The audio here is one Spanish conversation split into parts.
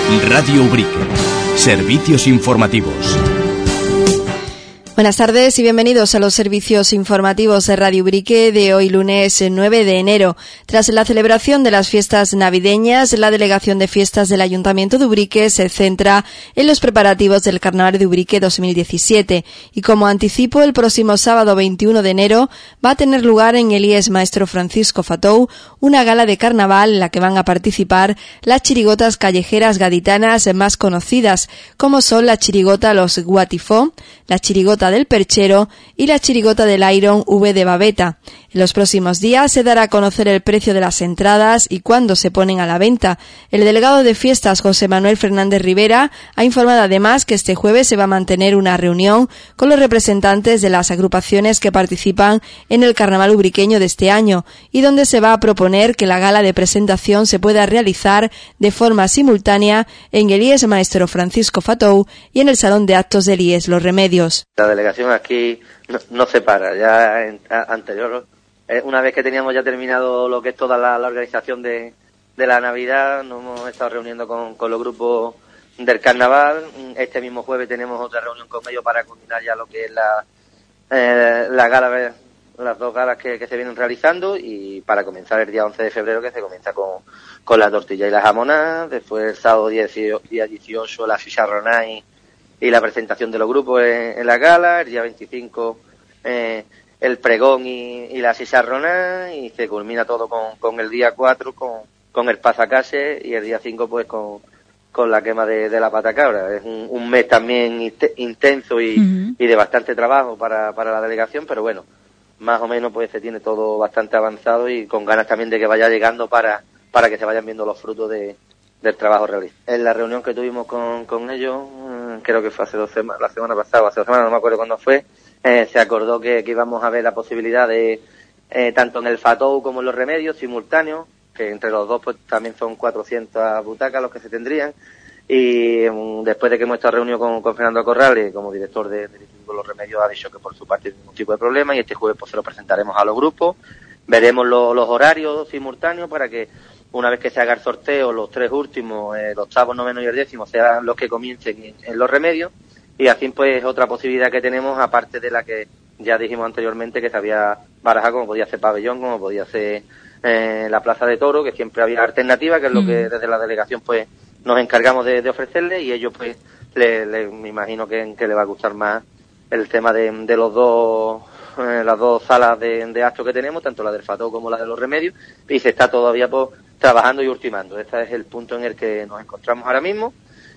Radio Ubrique. Servicios informativos. Buenas tardes y bienvenidos a los servicios informativos de Radio Ubrique de hoy lunes 9 de enero. Tras la celebración de las fiestas navideñas, la Delegación de Fiestas del Ayuntamiento de Ubrique se centra en los preparativos del Carnaval de Ubrique 2017 y como anticipo, el próximo sábado 21 de enero va a tener lugar en el IES Maestro Francisco Fatou una gala de carnaval en la que van a participar las chirigotas callejeras gaditanas más conocidas, como son la chirigota Los Guatifó, la chirigota del Perchero y la chirigota del Iron V de Babeta. En los próximos días se dará a conocer el precio de las entradas y cuándo se ponen a la venta. El delegado de fiestas, José Manuel Fernández Rivera, ha informado además que este jueves se va a mantener una reunión con los representantes de las agrupaciones que participan en el carnaval ubriqueño de este año y donde se va a proponer que la gala de presentación se pueda realizar de forma simultánea en el IES Maestro Francisco Fatou y en el Salón de Actos del IES Los Remedios. La delegación aquí no se para, ya anterior, una vez que teníamos ya terminado lo que es toda la organización de la Navidad, nos hemos estado reuniendo con los grupos del carnaval. Este mismo jueves tenemos otra reunión con ellos para culminar ya lo que es la gala, las dos galas que se vienen realizando, y para comenzar el día 11 de febrero, que se comienza con la tortilla y la jamonada. Después el sábado día 18 la chicharronada y la presentación de los grupos en la gala. El día 25 el pregón y la chicharronada, y se culmina todo con el día 4 con el pasacase, y el día 5 pues con la quema de la patacabra. Es un mes también intenso y de bastante trabajo para la delegación, pero bueno, más o menos pues se tiene todo bastante avanzado y con ganas también de que vaya llegando para que se vayan viendo los frutos del trabajo realizado. En la reunión que tuvimos con ellos, creo que fue hace 2 semanas, la semana pasada, hace 2 semanas, no me acuerdo cuándo fue, se acordó que íbamos a ver la posibilidad de, tanto en el Fatou como en Los Remedios, simultáneos, que entre los dos pues también son 400 butacas los que se tendrían, y después de que hemos estado reunidos con Fernando Corrales, como director de Los Remedios, ha dicho que por su parte ningún tipo de problema, y este jueves pues se lo presentaremos a los grupos, veremos los horarios simultáneos para que una vez que se haga el sorteo, los 3 últimos, el octavo, noveno y el 10º, sean los que comiencen en Los Remedios, y así pues otra posibilidad que tenemos, aparte de la que ya dijimos anteriormente, que se había barajado, como podía ser Pabellón, como podía ser la Plaza de Toro, que siempre había alternativa, que es lo que desde la delegación pues nos encargamos de ofrecerle, y ellos pues me imagino que le va a gustar más el tema de los dos, las dos salas de actos que tenemos, tanto la del Fatou como la de Los Remedios, y se está todavía pues trabajando y ultimando. Este es el punto en el que nos encontramos ahora mismo.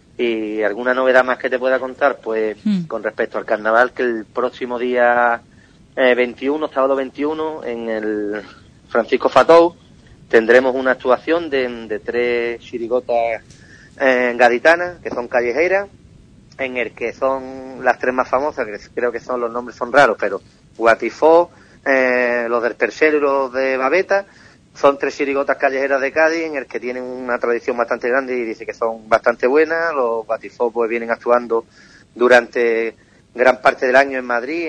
Y alguna novedad más que te pueda contar, pues con respecto al carnaval, que el próximo día 21, sábado 21, en el Francisco Fatou, tendremos una actuación de 3 chirigotas gaditanas, que son callejeras, en el que son las 3 más famosas, que creo que los nombres son raros, pero Guatifó, los del Perchero y los de Babeta. Son 3 chirigotas callejeras de Cádiz, en el que tienen una tradición bastante grande y dice que son bastante buenas. Los Guatifó pues vienen actuando durante gran parte del año en Madrid,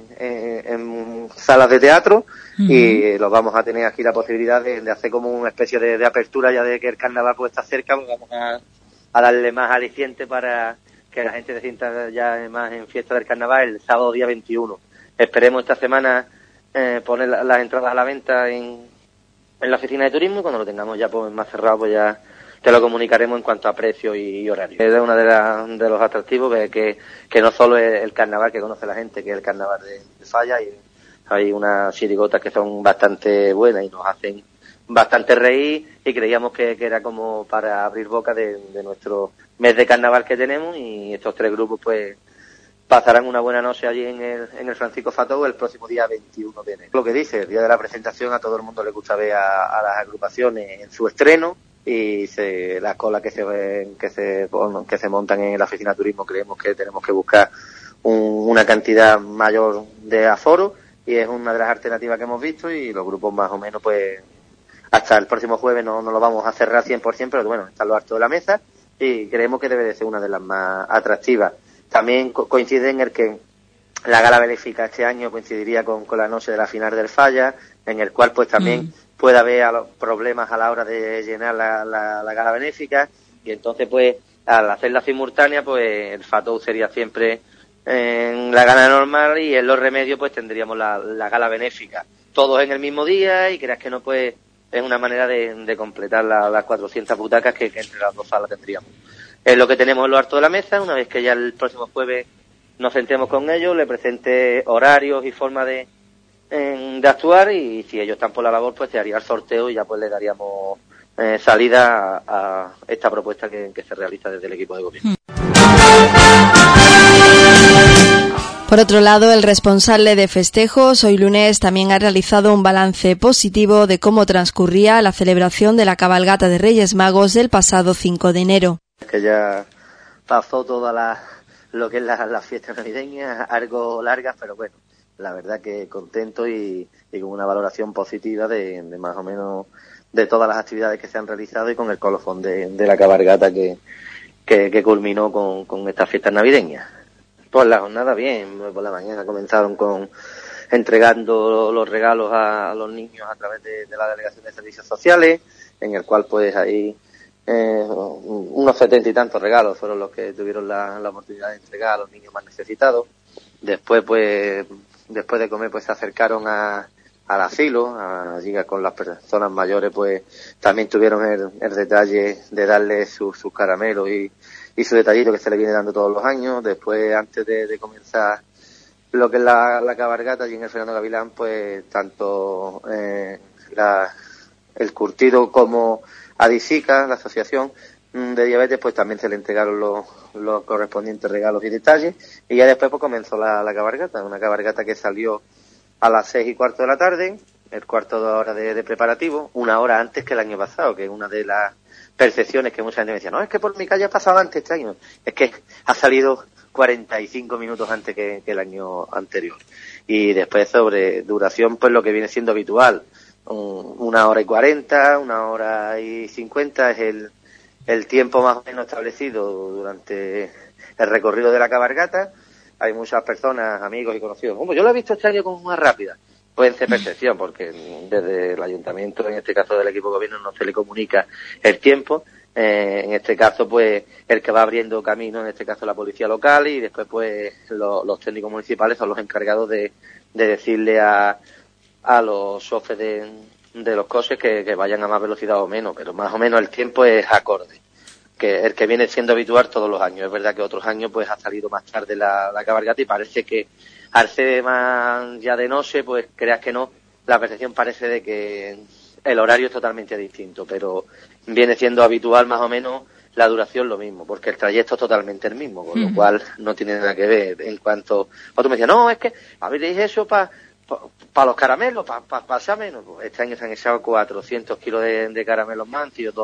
en salas de teatro, y los vamos a tener aquí la posibilidad de hacer como una especie de apertura, ya de que el carnaval pues está cerca, pues vamos a darle más aliciente para que la gente se sienta ya más en fiesta del carnaval el sábado día 21. Esperemos esta semana poner las entradas a la venta en la oficina de turismo, y cuando lo tengamos ya pues más cerrado, pues ya te lo comunicaremos en cuanto a precio y horario. Es uno de los atractivos, que no solo es el carnaval que conoce la gente, que es el carnaval de Falla, y hay unas chirigotas que son bastante buenas y nos hacen bastante reír, y creíamos que era como para abrir boca de nuestro mes de carnaval que tenemos, y estos 3 grupos pues pasarán una buena noche allí en el Francisco Fatou el próximo día 21 de enero. Lo que dice, el día de la presentación a todo el mundo le gusta ver a las agrupaciones en su estreno, y las colas que se montan en la oficina de turismo, creemos que tenemos que buscar una cantidad mayor de aforo, y es una de las alternativas que hemos visto, y los grupos más o menos pues hasta el próximo jueves no lo vamos a cerrar 100%, pero bueno, están los hartos de la mesa, y creemos que debe de ser una de las más atractivas. También coincide en el que la gala benéfica este año coincidiría con la noche de la final del Falla, en el cual pues también puede haber problemas a la hora de llenar la gala benéfica, y entonces pues al hacerla simultánea, pues el Fatou sería siempre en la gala normal y en los remedios pues tendríamos la gala benéfica. Todos en el mismo día y creas que no, pues es una manera de completar las 400 butacas que entre las dos salas tendríamos. Es lo que tenemos en lo alto de la mesa. Una vez que ya el próximo jueves nos sentemos con ellos, le presente horarios y forma de actuar, y si ellos están por la labor, pues se haría el sorteo y ya pues le daríamos salida a esta propuesta que se realiza desde el equipo de gobierno. Por otro lado, el responsable de festejos hoy lunes también ha realizado un balance positivo de cómo transcurría la celebración de la cabalgata de Reyes Magos del pasado 5 de enero. Que ya pasó toda lo que es la fiesta navideña, algo largas, pero bueno, la verdad que contento y con una valoración positiva de más o menos de todas las actividades que se han realizado y con el colofón de la cabalgata que culminó con estas fiestas navideñas. Pues la jornada bien, por la mañana comenzaron entregando los regalos a los niños a través de la Delegación de Servicios Sociales, en el cual pues ahí unos 70 y tantos regalos fueron los que tuvieron la oportunidad de entregar a los niños más necesitados. Después de comer pues se acercaron al asilo, allí con las personas mayores pues también tuvieron el detalle de darles sus caramelos y su detallito que se le viene dando todos los años. Después, antes de comenzar lo que es la cabalgata allí en el Fernando Gavilán, pues tanto el curtido como Adisica, la asociación de diabetes, pues también se le entregaron los correspondientes regalos y detalles, y ya después pues comenzó la cabalgata, una cabalgata que salió a las 6:15 de la tarde, el cuarto de hora de preparativo, una hora antes que el año pasado, que es una de las percepciones que mucha gente me decía, no, es que por mi calle ha pasado antes este año, es que ha salido 45 minutos antes que el año anterior. Y después sobre duración, pues lo que viene siendo habitual, 1:40, 1:50 es el tiempo más o menos establecido durante el recorrido de la cabalgata. Hay muchas personas, amigos y conocidos, como yo lo he visto este año como más rápida. Puede ser percepción, porque desde el ayuntamiento, en este caso del equipo de gobierno, no se le comunica el tiempo. En este caso, pues, el que va abriendo camino, en este caso la policía local, y después, pues, los técnicos municipales son los encargados de decirle a los choferes de los coches que vayan a más velocidad o menos, pero más o menos el tiempo es acorde, que el que viene siendo habitual todos los años. Es verdad que otros años, pues, ha salido más tarde la cabalgata y parece que al ser más ya de noche, pues creas que no, la percepción parece de que el horario es totalmente distinto, pero viene siendo habitual más o menos la duración lo mismo, porque el trayecto es totalmente el mismo, con lo cual no tiene nada que ver. En cuanto otro me decía, no, es que habréis eso para los caramelos, para pasar menos. Pues este año se han echado 400 kilos de caramelos más, han sido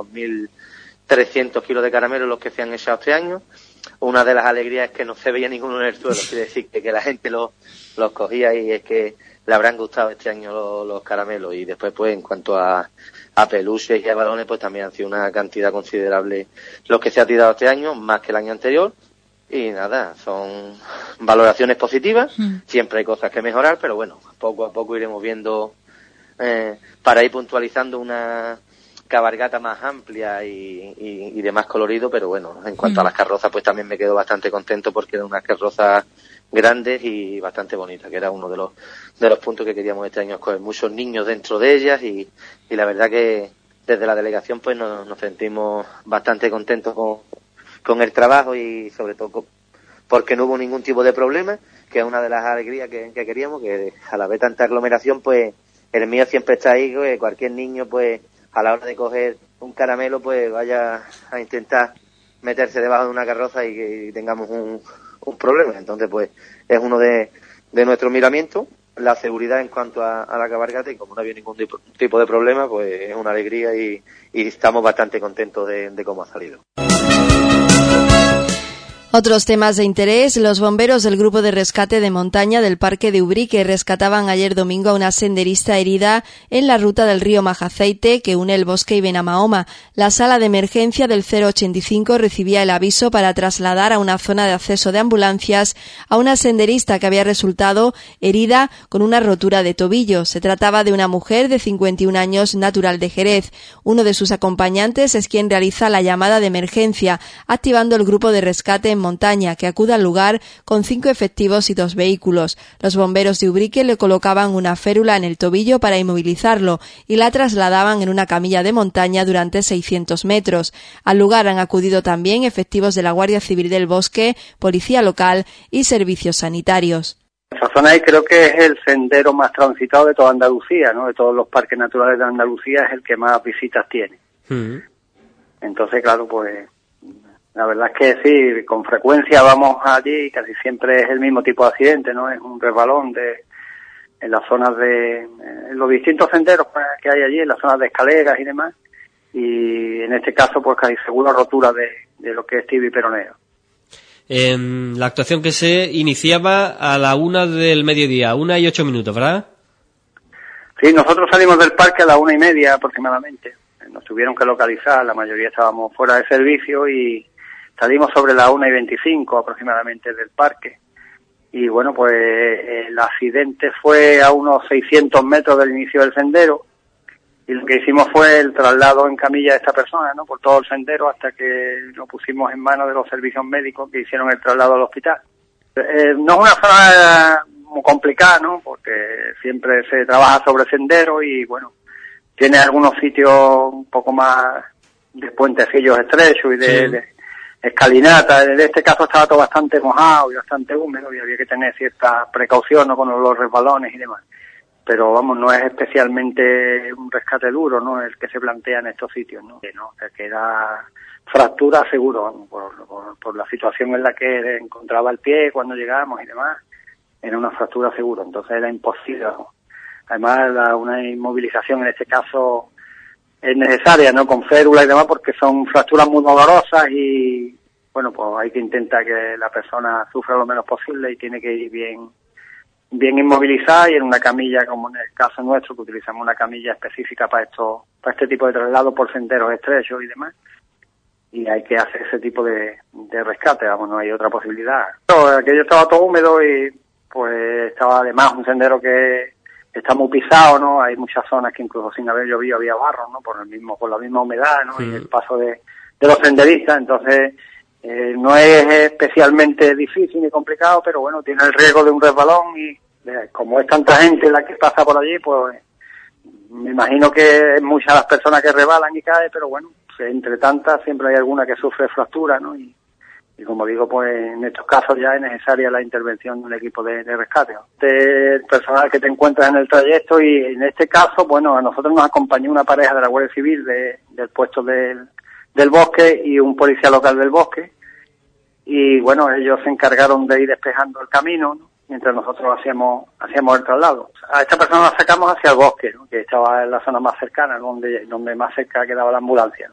2.300 kilos de caramelos los que se han echado este año. Una de las alegrías es que no se veía ninguno en el suelo, quiere decir que la gente los cogía, y es que le habrán gustado este año los caramelos. Y después, pues, en cuanto a peluches y a balones, pues también han sido una cantidad considerable los que se ha tirado este año, más que el año anterior. Y nada, son valoraciones positivas, siempre hay cosas que mejorar, pero bueno, poco a poco iremos viendo para ir puntualizando una cabalgata más amplia y de más colorido. Pero bueno, en cuanto a las carrozas, pues también me quedo bastante contento, porque eran unas carrozas grandes y bastante bonitas, que era uno de los puntos que queríamos este año, con muchos niños dentro de ellas, y la verdad que desde la delegación pues nos sentimos bastante contentos con el trabajo, y sobre todo porque no hubo ningún tipo de problema, que es una de las alegrías que queríamos, que a la vez tanta aglomeración, pues el mío siempre está ahí, que cualquier niño pues a la hora de coger un caramelo pues vaya a intentar meterse debajo de una carroza y que tengamos un problema. Entonces pues es uno de nuestros miramientos, la seguridad en cuanto a la cabalgata, y como no había ningún tipo de problema, pues es una alegría y estamos bastante contentos de cómo ha salido. Otros temas de interés: los bomberos del Grupo de Rescate de Montaña del Parque de Ubrique rescataban ayer domingo a una senderista herida en la ruta del río Majaceite que une el bosque y Benamahoma. La sala de emergencia del 085 recibía el aviso para trasladar a una zona de acceso de ambulancias a una senderista que había resultado herida con una rotura de tobillo. Se trataba de una mujer de 51 años, natural de Jerez. Uno de sus acompañantes es quien realiza la llamada de emergencia, activando el grupo de rescate en Montaña, que acude al lugar con 5 efectivos y 2 vehículos. Los bomberos de Ubrique le colocaban una férula en el tobillo para inmovilizarlo y la trasladaban en una camilla de montaña durante 600 metros. Al lugar han acudido también efectivos de la Guardia Civil del Bosque, Policía Local y servicios sanitarios. Esa zona ahí creo que es el sendero más transitado de toda Andalucía, ¿no? De todos los parques naturales de Andalucía es el que más visitas tiene. Entonces, claro, pues la verdad es que sí, con frecuencia vamos allí y casi siempre es el mismo tipo de accidente, ¿no? Es un resbalón en las zonas en los distintos senderos que hay allí, en las zonas de escaleras y demás. Y en este caso, pues casi seguro rotura de lo que es tibia y peroneo. La actuación que se iniciaba a la 1 del mediodía, 1:08, ¿verdad? Sí, nosotros salimos del parque a la 1:30 aproximadamente. Nos tuvieron que localizar, la mayoría estábamos fuera de servicio y salimos sobre la 1:25 aproximadamente del parque. Y bueno, pues el accidente fue a unos 600 metros del inicio del sendero. Y lo que hicimos fue el traslado en camilla de esta persona, ¿no? Por todo el sendero hasta que lo pusimos en manos de los servicios médicos que hicieron el traslado al hospital. No es una zona muy complicada, ¿no? Porque siempre se trabaja sobre sendero y bueno, tiene algunos sitios un poco más de puentecillos estrechos y de escalinata. En este caso estaba todo bastante mojado y bastante húmedo y había que tener cierta precaución, ¿no? Con los resbalones y demás. Pero vamos, no es especialmente un rescate duro, ¿no? El que se plantea en estos sitios, ¿no? Que era fractura seguro, ¿no? Por la situación en la que encontraba el pie cuando llegábamos y demás. Era una fractura seguro, entonces era imposible, ¿no? Además, una inmovilización en este caso es necesaria, ¿no? Con férula y demás, porque son fracturas muy dolorosas y, bueno, pues hay que intentar que la persona sufra lo menos posible y tiene que ir bien inmovilizada y en una camilla, como en el caso nuestro, que utilizamos una camilla específica para este tipo de traslado por senderos estrechos y demás. Y hay que hacer ese tipo de rescate, vamos, no hay otra posibilidad. Aquello estaba todo húmedo y, pues, estaba además un sendero que está muy pisado, ¿no? Hay muchas zonas que incluso sin haber llovido había barro, ¿no? Por la misma humedad, ¿no? Y el paso de los senderistas, entonces no es especialmente difícil ni complicado, pero bueno, tiene el riesgo de un resbalón y como es tanta gente la que pasa por allí, pues me imagino que es muchas las personas que resbalan y caen, pero bueno, entre tantas siempre hay alguna que sufre fractura, ¿no? Y como digo, pues en estos casos ya es necesaria la intervención de un equipo de rescate, ¿no? El personal que te encuentras en el trayecto y en este caso, bueno, a nosotros nos acompañó una pareja de la Guardia Civil del puesto del bosque y un policía local del bosque y bueno, ellos se encargaron de ir despejando el camino, ¿no? Mientras nosotros hacíamos el traslado. A esta persona la sacamos hacia el bosque, ¿no? Que estaba en la zona más cercana, donde más cerca quedaba la ambulancia, ¿no?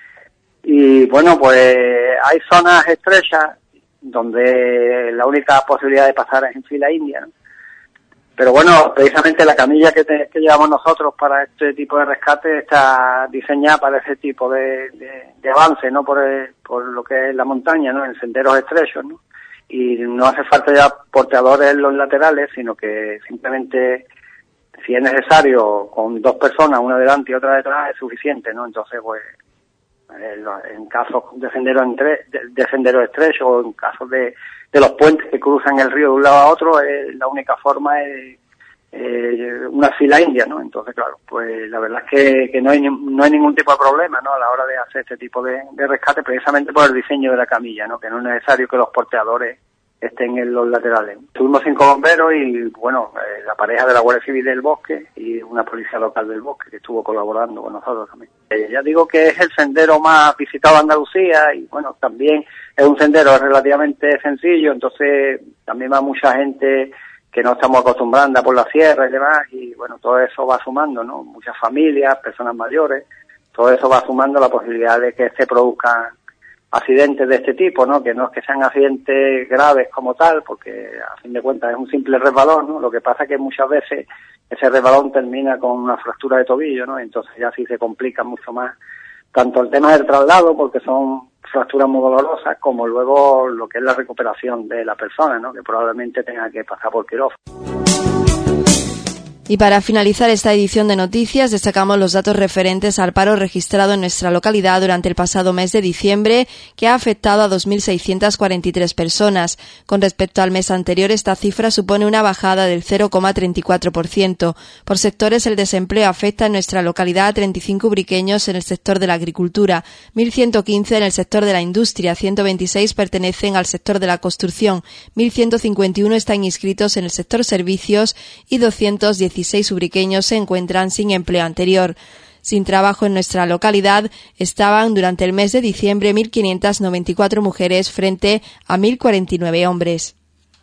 Y bueno, pues hay zonas estrechas donde la única posibilidad de pasar es en fila india, ¿no? Pero bueno, precisamente la camilla que llevamos nosotros para este tipo de rescate está diseñada para ese tipo de avance, ¿no? Por lo que es la montaña, ¿no? En senderos estrechos, ¿no? Y no hace falta ya porteadores en los laterales, sino que simplemente, si es necesario, con 2 personas, una delante y otra detrás, es suficiente, ¿no? Entonces, pues, en casos de sendero estrecho o en casos de los puentes que cruzan el río de un lado a otro, la única forma es una fila india, ¿no? Entonces, claro, pues la verdad es que no hay ningún tipo de problema, ¿no? A la hora de hacer este tipo de rescate, precisamente por el diseño de la camilla, ¿no? Que no es necesario que los porteadores estén en los laterales. Tuvimos 5 bomberos y, bueno, la pareja de la Guardia Civil del Bosque y una policía local del Bosque que estuvo colaborando con nosotros también. Ya digo que es el sendero más visitado de Andalucía y, bueno, también es un sendero relativamente sencillo, entonces también va mucha gente que no estamos acostumbrando por la sierra y demás, y bueno, todo eso va sumando, ¿no? Muchas familias, personas mayores, todo eso va sumando la posibilidad de que se produzcan accidentes de este tipo, ¿no? Que no es que sean accidentes graves como tal, porque a fin de cuentas es un simple resbalón, ¿no? Lo que pasa es que muchas veces ese resbalón termina con una fractura de tobillo, ¿no? Entonces ya sí se complica mucho más tanto el tema del traslado, porque son fracturas muy dolorosas, como luego lo que es la recuperación de la persona, ¿no? Que probablemente tenga que pasar por quirófano. Y para finalizar esta edición de noticias, destacamos los datos referentes al paro registrado en nuestra localidad durante el pasado mes de diciembre, que ha afectado a 2.643 personas. Con respecto al mes anterior, esta cifra supone una bajada del 0,34%. Por sectores, el desempleo afecta en nuestra localidad a 35 ubriqueños en el sector de la agricultura, 1.115 en el sector de la industria, 126 pertenecen al sector de la construcción, 1.151 están inscritos en el sector servicios y 216 ubriqueños se encuentran sin empleo anterior. Sin trabajo en nuestra localidad estaban durante el mes de diciembre 1.594 mujeres frente a 1.049 hombres.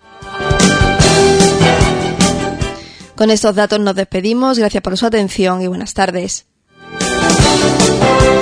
Con estos datos nos despedimos. Gracias por su atención y buenas tardes.